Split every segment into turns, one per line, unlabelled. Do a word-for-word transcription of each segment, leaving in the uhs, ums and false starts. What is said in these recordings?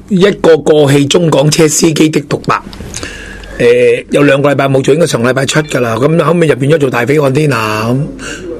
一個過氣中港車司機的獨白。誒、呃，有兩個禮拜冇做，應該上禮拜出噶啦。咁後尾就變咗做大飛案天啊，咁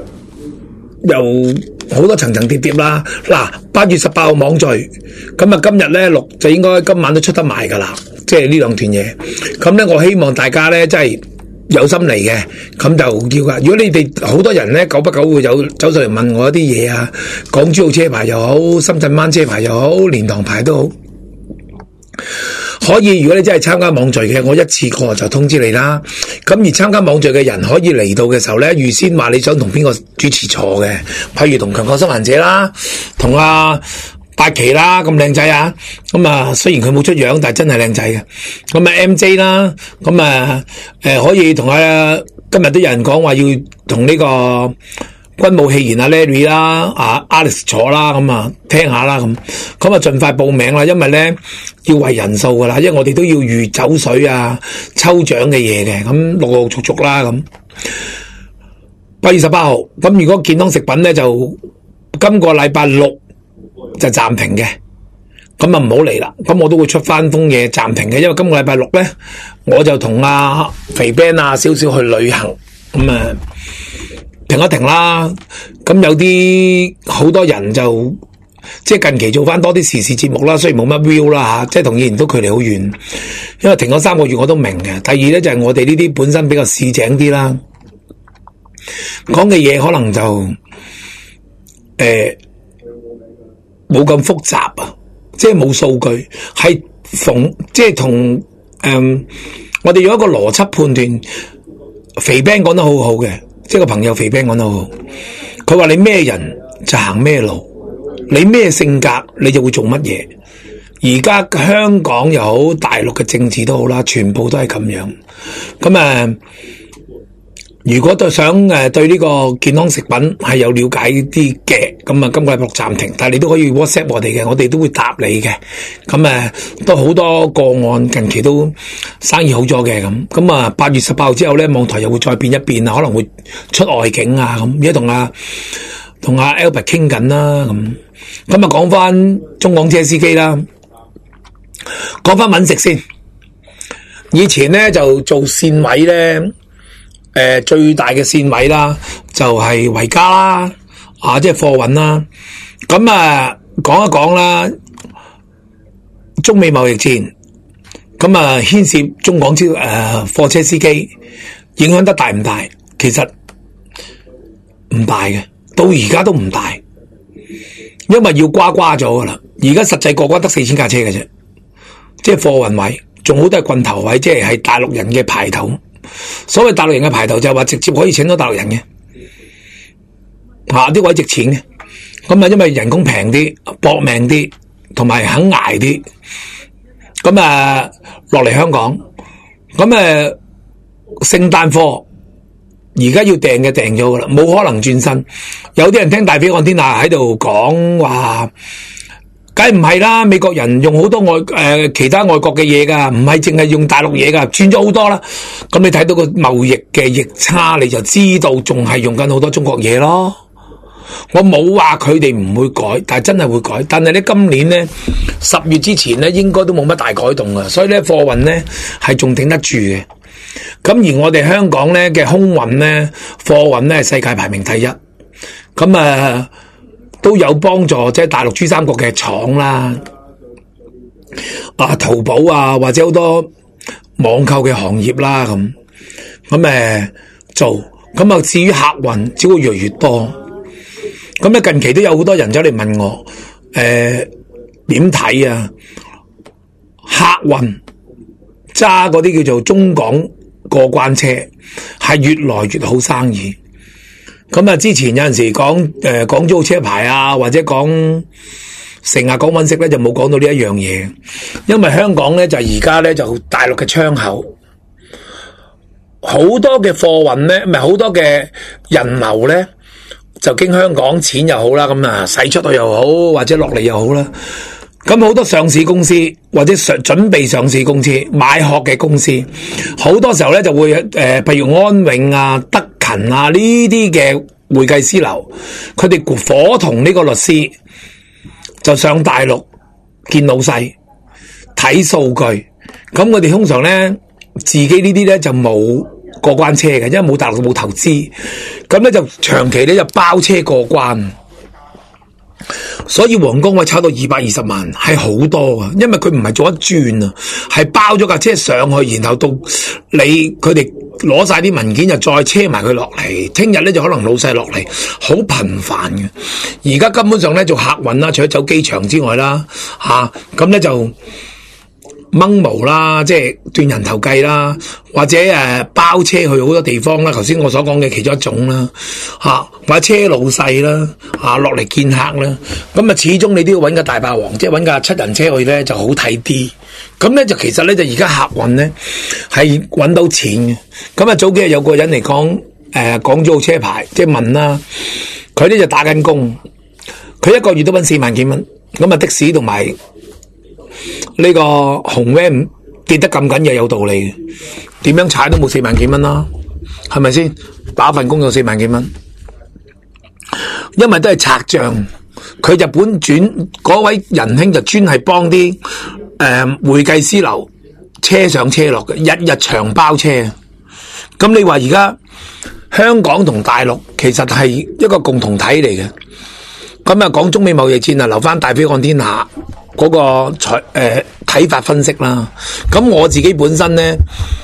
又好多層層疊疊啦。嗱，八月十八號網聚，咁啊今日咧錄就應該今晚都出得埋噶啦。即係呢兩段嘢，咁咧我希望大家咧真係有心嚟嘅，咁就叫噶。如果你哋好多人咧，久不久會有走上嚟問我一啲嘢啊，港珠澳車牌又好，深圳灣車牌又好，蓮塘牌都好，可以。如果你真係參加網聚嘅，我一次過就通知你啦。咁而參加網聚嘅人可以嚟到嘅時候咧，預先話你想同邊個主持坐嘅，譬如同強國生還者啦，同阿八旗啦，咁靚仔啊！咁啊，雖然佢冇出樣，但係真係靚仔嘅。咁啊 M J 啦，咁啊誒可以同啊今日都有人講話要同呢個軍武戲言啊 Larry 啦，啊 Alice 坐啦，咁啊聽下啦，咁咁啊盡快報名啦，因為咧要為人數噶啦，因為我哋都要預酒水啊、抽獎嘅嘢嘅，咁陸陸續續啦咁。八月十八號，咁如果健康食品咧就今個禮拜六就暫停嘅，咁啊唔好嚟啦。咁我都會出翻封嘢暫停嘅，因為今個禮拜六咧，我就同阿肥 Ben 啊少少去旅行，咁啊停一停啦。咁有啲好多人就即係近期做翻多啲時事節目啦，雖然冇乜 view 啦吓，即係同以前都距離好遠。因為停咗三個月我都明嘅。第二咧就係我哋呢啲本身比較市井啲啦，講嘅嘢可能就誒。呃冇咁複雜啊，即係冇數據，係逢即係同誒，我哋用一個邏輯判斷。肥 Ben 講得好好嘅，即係個朋友肥 Ben 講得好好。佢話你咩人就行咩路，你咩性格你就會做乜嘢。而家香港又好，大陸嘅政治都好啦，全部都係咁樣。咁誒。呃如果都想誒對呢個健康食品係有了解啲嘅，咁啊今個禮拜六暫停，但係你都可以 WhatsApp 我哋嘅，我哋都會答你嘅。咁誒都好多個案，近期都生意好咗嘅咁。咁啊八月十八號之後咧，網台又會再變一變啊，可能會出外景啊咁。而家同阿同阿 Albert 傾緊啦咁。咁啊講翻中港車司機啦，講翻搵食先。以前咧就做線位咧。誒、呃，最大嘅線位啦，就係、是、維加啦，啊，即係貨運啦。咁啊，講一講啦，中美貿易戰，咁啊牽涉中港超誒貨車司機，影響得大唔大？其實唔大嘅，到而家都唔大，因為要瓜瓜咗噶啦。而家實際過關得四千架車嘅啫，即係貨運位，仲好多係棍頭位，即係係大陸人嘅牌頭。所謂大陸人嘅牌頭就係話直接可以請到大陸人嘅，吓啲位值錢嘅，咁啊因為人工平啲、搏命啲，同埋肯捱啲，咁啊落嚟香港，咁誒聖誕貨而家要訂嘅訂咗噶啦，冇可能轉身。有啲人聽大飛岸天下喺度講話。梗係唔係啦，美國人用好多外誒、呃、其他外國嘅嘢噶，唔係淨係用大陸嘢噶，轉咗好多啦。咁你睇到個貿易嘅逆差，你就知道仲係用緊好多中國嘢咯。我冇話佢哋唔會改，但係真係會改。但係咧今年咧十月之前咧，應該都冇乜大改動噶，所以咧貨運咧係仲頂得住嘅。咁而我哋香港咧嘅空運咧貨運咧係世界排名第一。咁啊。呃都有幫助，即係大陸珠三角嘅廠啦，啊淘寶啊，或者好多網購嘅行業啦，咁咁誒做，咁啊至於客運只會越嚟越多。咁咧近期都有好多人走嚟問我，誒點睇啊？客運揸嗰啲叫做中港過關車係越來越好生意。咁啊！之前有陣時講誒港珠澳車牌啊，或者講成日講搵食咧，就冇講到呢一樣嘢。因為香港咧就而家咧就大陸嘅窗口，好多嘅貨運咧，唔係好多嘅人流咧，就經香港錢又好啦，咁啊使出去又好，或者落嚟又好啦。咁好多上市公司或者上準備上市公司買殼嘅公司，好多時候咧就會誒，譬、呃、如安永啊、德勤啊呢啲嘅會計師樓，佢哋伙同呢個律師就上大陸見老細， 睇數據。咁我哋通常咧自己呢啲咧就冇過關車嘅，因為冇大陸冇投資，咁咧就長期咧就包車過關。所以皇崗位炒到二百二十萬係好多啊，因為佢唔係做一轉啊，係包咗架車上去，然後到你佢哋攞晒啲文件就再車埋佢落嚟，聽日咧就可能老細落嚟，好頻繁嘅。而家根本上咧做客運啦，除咗走機場之外啦，吓咁咧就掹毛啦，即係斷人頭計啦，或者誒包車去好多地方啦。頭先我所講嘅其中一種啦，吓或者車老細啦，吓落嚟見客啦。咁啊，始終你都要揾個大霸王，即係揾架七人車去咧就好睇啲。咁咧就其實咧就而家客運咧係揾到錢嘅。咁啊，早幾日有個人嚟講誒港珠澳車牌，即係問啦，佢咧就打緊工，佢一個月都揾四萬幾蚊。咁啊的士同埋呢個紅 van 跌得咁緊要有道理嘅，點樣踩都冇四萬幾蚊啦，係咪先？打份工有四萬幾蚊，因為都係拆賬。佢日本轉嗰位仁兄就專係幫啲誒會計師樓車上車落嘅，日日長包車。咁你話而家香港同大陸其實係一個共同體嚟嘅。咁啊，講中美貿易戰啊，留翻大飛看天下嗰個財誒睇法分析啦。咁我自己本身咧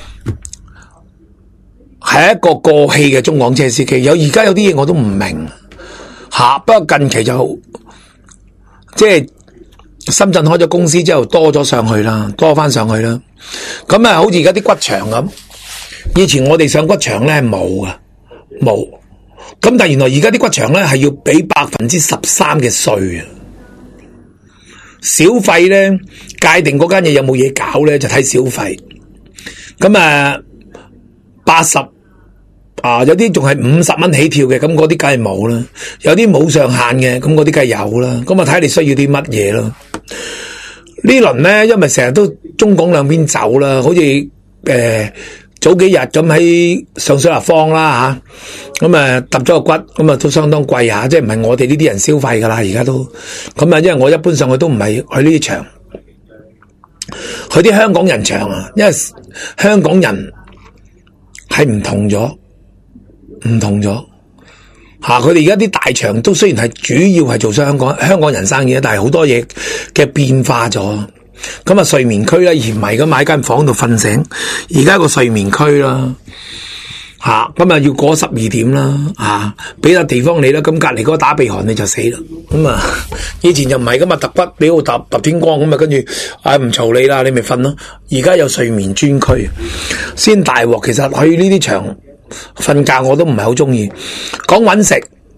係一個過氣嘅中港車司機，有而家有啲嘢我都唔明吓。不過近期就即係深圳開咗公司之後多咗上去啦，多翻上去啦。咁啊，好似而家啲骨場咁，以前我哋上骨場咧冇噶，冇。咁但係原來而家啲骨場咧係要俾百分之十三嘅稅啊！小費咧界定嗰間嘢有冇嘢搞咧就睇小費。咁啊八十啊，有啲仲係五十蚊起跳嘅，咁嗰啲梗係冇啦。有啲冇上限嘅，咁嗰啲梗係有啦。咁啊睇你需要啲乜嘢咯？呢輪咧因為成日都中港兩邊走啦，好似誒。呃早幾日咁喺上水立方啦吓，咁啊揼咗個骨，咁啊都相當貴下，即係唔係我哋呢啲人消費噶啦，而家都咁啊，因為我一般上去都唔係去呢啲場，去啲香港人場啊，因為香港人係唔同咗，唔同咗吓，佢哋而家啲大場都雖然係主要係做香港香港人生意，但係好多嘢嘅變化咗。咁啊，睡眠區啦，而唔係咁買間房度瞓醒。而家個睡眠區啦，吓咁啊要過十二點啦，吓俾笪地方你啦。咁隔籬嗰個打鼻鼾你就死啦。咁啊，以前就唔係咁啊，揼骨俾我揼揼天光咁啊，跟住啊唔嘈你啦，你咪瞓咯。而家有睡眠專區，先大鑊。其實去呢啲場瞓覺我都唔係好中意。講搵食，誒、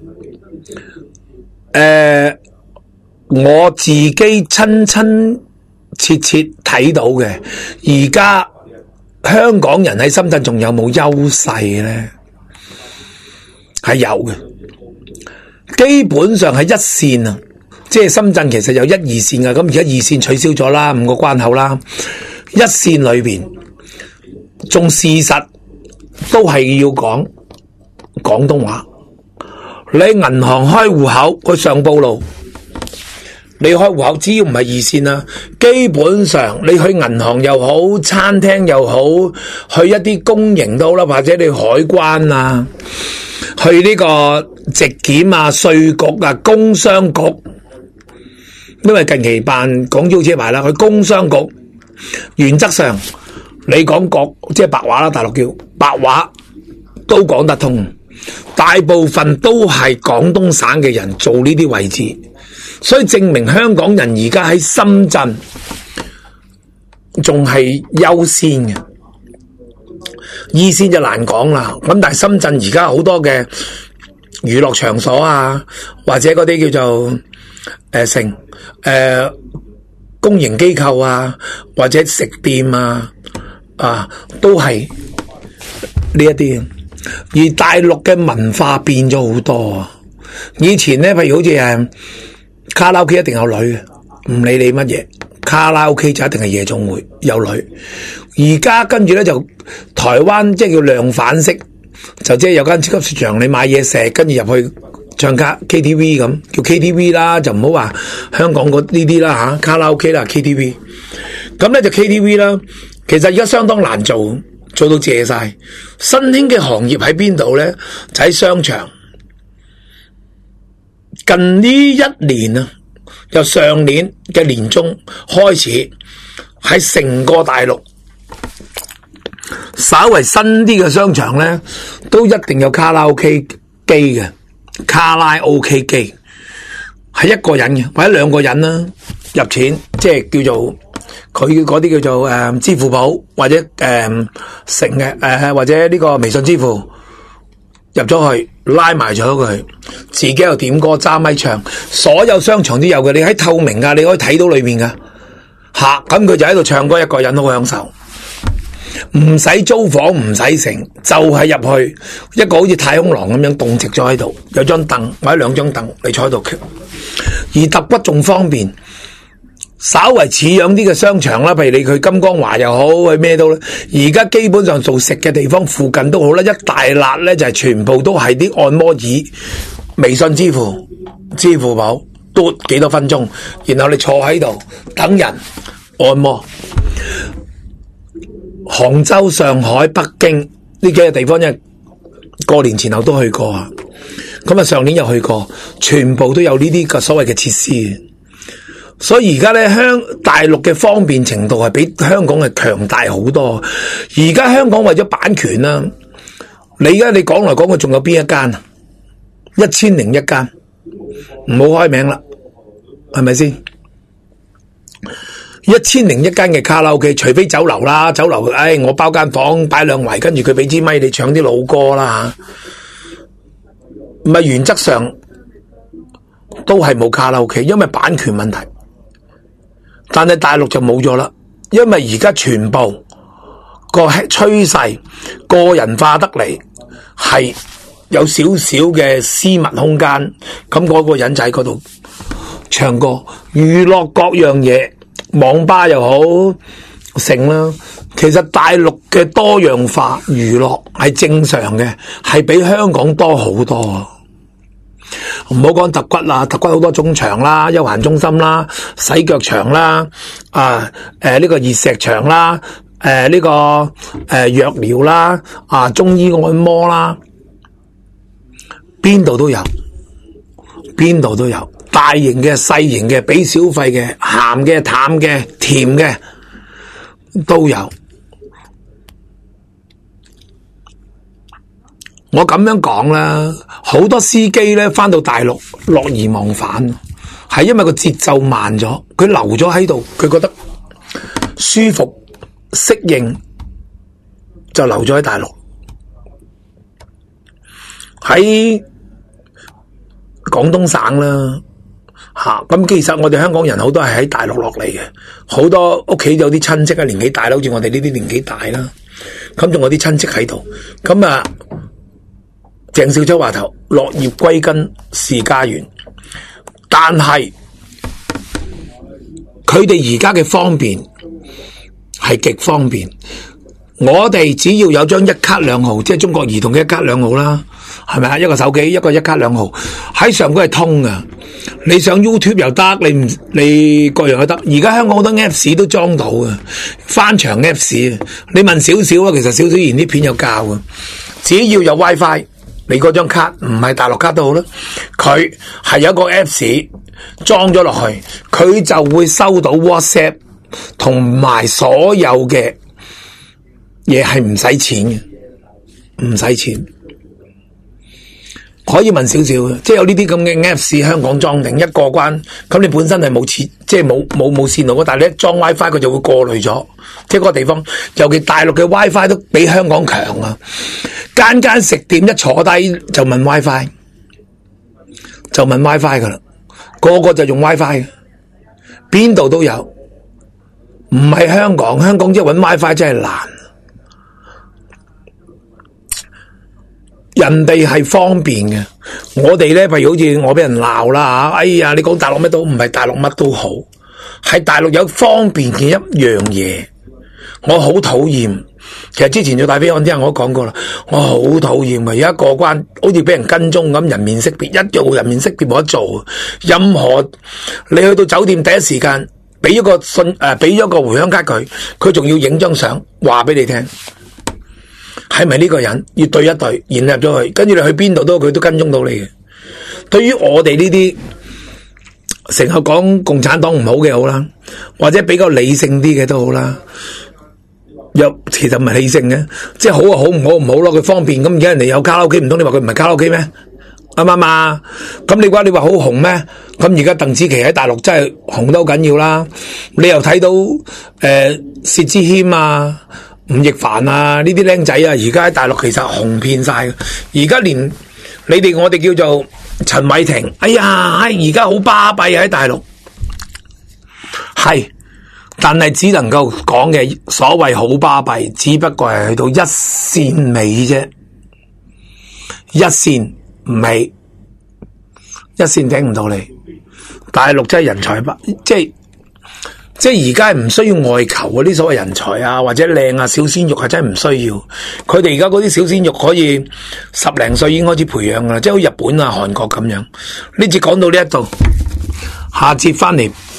呃，我自己親親切切睇到嘅，而家香港人喺深圳仲有冇優勢咧？係有嘅，基本上係一線啊，即係深圳其實有一二線嘅，咁而家二線取消咗啦，五個關口啦，一線裏邊仲事實都係要講廣東話。你銀行開戶口，佢上報路。你開戶口只要唔係二線啊，基本上你去銀行又好，餐廳又好，去一啲公營都好啦，或者你去海關啊，去呢個直檢啊、稅局啊、工商局，因為近期辦港珠澳車牌啦，去工商局，原則上你講國即係白話啦，大陸叫白話都講得通，大部分都係廣東省嘅人做呢啲位置。所以證明香港人而家喺深圳仲係優先嘅，二線就難講啦。咁但係深圳而家好多嘅娛樂場所啊，或者嗰啲叫做誒、呃、成誒、呃、公營機構啊，或者食店啊，啊都係呢一啲。而大陸嘅文化變咗好多啊！以前咧，譬如好似誒。卡拉 OK 一定有女嘅，唔理你乜嘢，卡拉 OK 就一定係夜總會有女。而家跟住咧就台灣即係叫量販式，就即係有間超級市場你買嘢食，跟住入去唱卡 K T V 咁，叫 K T V 啦，就唔好話香港嗰呢啲啦吓，卡拉 OK 啦 K T V。 咁咧就 K T V 啦，其實而家相當難做，做到謝晒。新興嘅行業喺邊度咧？就喺商場。近呢一年啊，由上年嘅年中開始，喺成個大陸稍為新啲嘅商場咧，都一定有卡拉 OK 機嘅，卡拉 OK 機係一個人嘅或者兩個人啦，入錢，即係叫做佢嗰啲叫做誒、呃、支付寶或者誒、呃、成嘅誒或者呢個微信支付入咗去拉埋咗佢，自己又點歌揸咪唱，所有商場都有嘅，你喺透明噶，你可以睇到裏面噶吓，咁佢就喺度唱歌，一個人好享受。唔使租房，唔使成，就係、是、入去一個好似太空廊咁樣凍直咗喺度，有張凳或者兩張凳，你坐喺度。而揼骨仲方便，稍為似樣啲嘅商場啦，譬如你去金光華又好，去咩都咧。而家基本上做食嘅地方附近都好啦，一大辣咧就係、是、全部都係啲按摩椅，微信支付、支付寶嘟幾多分鐘，然後你坐喺度等人按摩。杭州、上海、北京呢幾個地方，因為過年前後都去過啊，咁啊上年又去過，全部都有呢啲嘅所謂嘅設施，所以而家咧香大陸嘅方便程度係比香港係強大好多。而家香港為咗版權啦，你而家你講來講去仲有邊一間啊？一千零一間，唔好開名啦，係咪先？一千零一間嘅卡拉 OK， 除非酒樓啦，酒樓，唉，我包間房擺兩圍，跟住佢俾支咪你唱啲老歌啦吓，唔係原則上都係冇卡拉 OK， 因為版權問題。但係大陸就冇咗啦，因為而家全部個趨勢個人化得嚟，係有少少嘅私密空間，咁嗰個人就喺嗰度唱歌，娛樂各樣嘢。網吧又好成啦，其實大陸嘅多樣化娛樂係正常嘅，係比香港多好多。唔好講揼骨啦，揼骨好多中場啦、休閒中心啦、洗腳場啦、啊誒呢、呃這個熱石場啦、誒、呃、呢、這個誒、呃、藥療啦、啊中醫按摩啦，邊度都有，邊度都有。大型嘅、細型嘅、俾小費嘅、鹹嘅、淡嘅、甜嘅都有。我咁樣講啦，好多司機咧返到大陸樂而忘返，係因為個節奏慢咗，佢留咗喺度，佢覺得舒服、適應，就留咗喺大陸。喺廣東省啦。吓，咁其實我哋香港人好多係喺大陸落嚟嘅，好多屋企有啲親戚啊，年紀大啦，好似我哋呢啲年紀大啦，咁仲有啲親戚喺度，咁啊，鄭少秋話頭，落葉歸根是家園，但係佢哋而家嘅方便係極方便，我哋只要有張一卡兩號，即係中國移動嘅一卡兩號啦。係咪啊？一個手機一個一卡兩號喺上邊係通噶，你上 YouTube 又得，你唔你各樣都得。而家香港好多 Apps 都裝到嘅，翻牆 Apps， 你問少少啊，其實少少言啲片有教嘅，只要有 WiFi， 你嗰張卡唔係大陸卡都好啦，佢係有一個 Apps 裝咗落去，佢就會收到 WhatsApp 同埋所有嘅嘢係唔使錢嘅，唔使錢。可以問少少嘅，即係有呢啲咁嘅 Apps 香港裝定一過關，咁你本身係冇線，即係冇冇冇線路，但係你一裝 WiFi 佢就會過濾咗，即係嗰個地方，尤其大陸嘅 WiFi 都比香港強啊！間間食店一坐低就問 WiFi， 就問 WiFi 噶啦，個個就用 WiFi， 邊度都有，唔係香港，香港即係搵 WiFi 真係難。人哋係方便嘅，我哋咧，譬如好似我俾人鬧啦吓，哎呀，你講大陸乜都唔係大陸乜都好，係大陸有方便嘅一樣嘢，我好討厭。其實之前做大飛案之後我都講過啦，我好討厭啊！而家過關好似俾人跟蹤咁，人面識別一樣人面識別冇得做，任何你去到酒店第一時間俾咗個信誒，俾咗個回鄉卡佢，佢仲要影張相話俾你聽，係咪呢個人要對一對，然入咗去，跟住你去邊度都佢都跟蹤到你嘅。對於我哋呢啲成日講共產黨唔好嘅好啦，或者比較理性啲嘅都好啦，又其實唔係理性嘅，即係好啊好，唔好唔好咯，佢方便。咁而家人哋有卡拉 OK，唔通你話佢唔係卡拉 OK 咩？啱唔啱啊？咁你話你話好紅咩？咁而家鄧紫棋喺大陸真係紅得好緊要啦。你又睇到誒薛之謙啊、吳亦凡啊呢啲僆仔啊，而家喺大陸其實紅遍晒。而家連你哋我哋叫做陳偉霆，哎呀，而家好巴閉喺大陸，係，但係只能夠講嘅所謂好巴閉，只不過係去到一線尾啫，一線尾，一線頂唔到你。大陸真係人才不，即係即係而家唔需要外求嗰啲所謂人才啊，或者靚啊小鮮肉係真係唔需要。佢哋而家嗰啲小鮮肉可以十零歲已經開始培養噶啦，即係好似日本啊、韓國咁樣。呢節講到呢一度，下節翻嚟